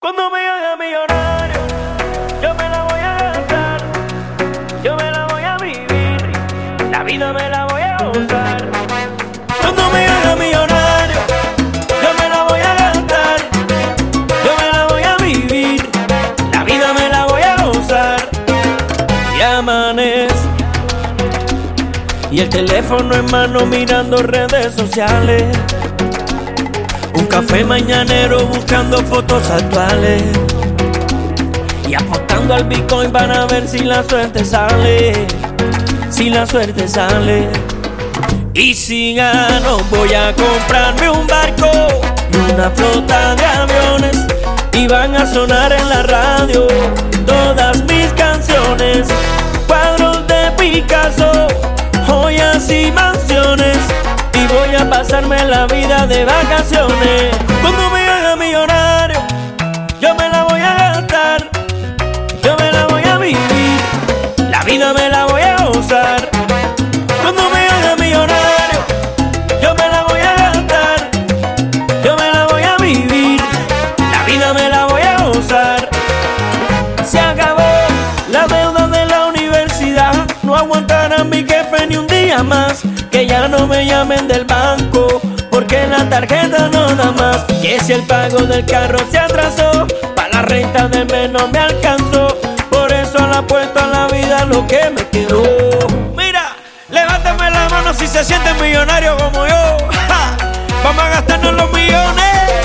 Cuando me haga millonario, yo me la voy a gastar, yo me la voy a vivir, la vida me la voy a gozar. Cuando me haga millonario, yo me la voy a gastar, yo me la voy a vivir, la vida me la voy a gozar. Y amanece y el teléfono en mano mirando redes sociales, un café mañanero buscando fotos actuales y apostando al Bitcoin para ver si la suerte sale, si la suerte sale. Y si gano voy a comprarme un barco y una flota de aviones y van a sonar en la radio todas mis canciones, cuadros de Picasso, joyas y mansiones, y voy a pasarme la vida de vacaciones. Cuando me haga millonario, yo me la voy a gastar, yo me la voy a vivir, la vida me la voy a gozar. Cuando me haga millonario, yo me la voy a gastar, yo me la voy a vivir, la vida me la voy a gozar. Se acabó la deuda de la universidad, no aguantarán mi jefe ni un día más, que ya no me llamen del banco, porque la tarjeta no da más, que si el pago del carro se atrasó, pa' la renta del mes no me alcanzó, por eso le apuesto a la vida lo que me quedó. Mira, levántame la mano si se siente millonario como yo. ¡Ja! Vamos a gastarnos los millones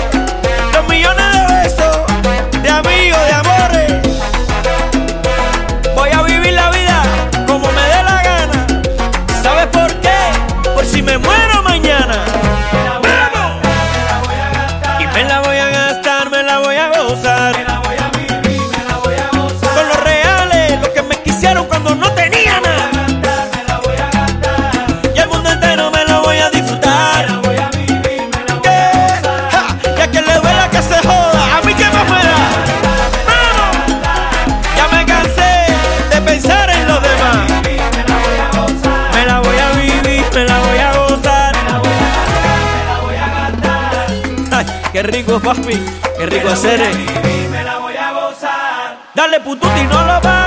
de besos, de amigos, de amores. Voy a vivir la vida como me dé la gana. ¿Sabes por qué? Por si me muero mañana. ¡Vamos! Y me la voy a gastar, me la voy a gozar. Me la voy a vivir, me la voy a gozar. Con los reales, los que me quisieron cuando no tenía nada. Me la voy a gastar. Y el mundo entero me lo voy a disfrutar. Me la voy a vivir, me la voy a gozar. ¡Ja! Y a quien le duela que se joda, a mí que me fuera. ¡Vamos! Ya me cansé de pensar en los demás. Me la voy a vivir, me la voy a gozar. Me la voy a gastar. Ay, qué rico, papi, qué rico hacer. Me la voy a gozar. Dale pututi, no lo va.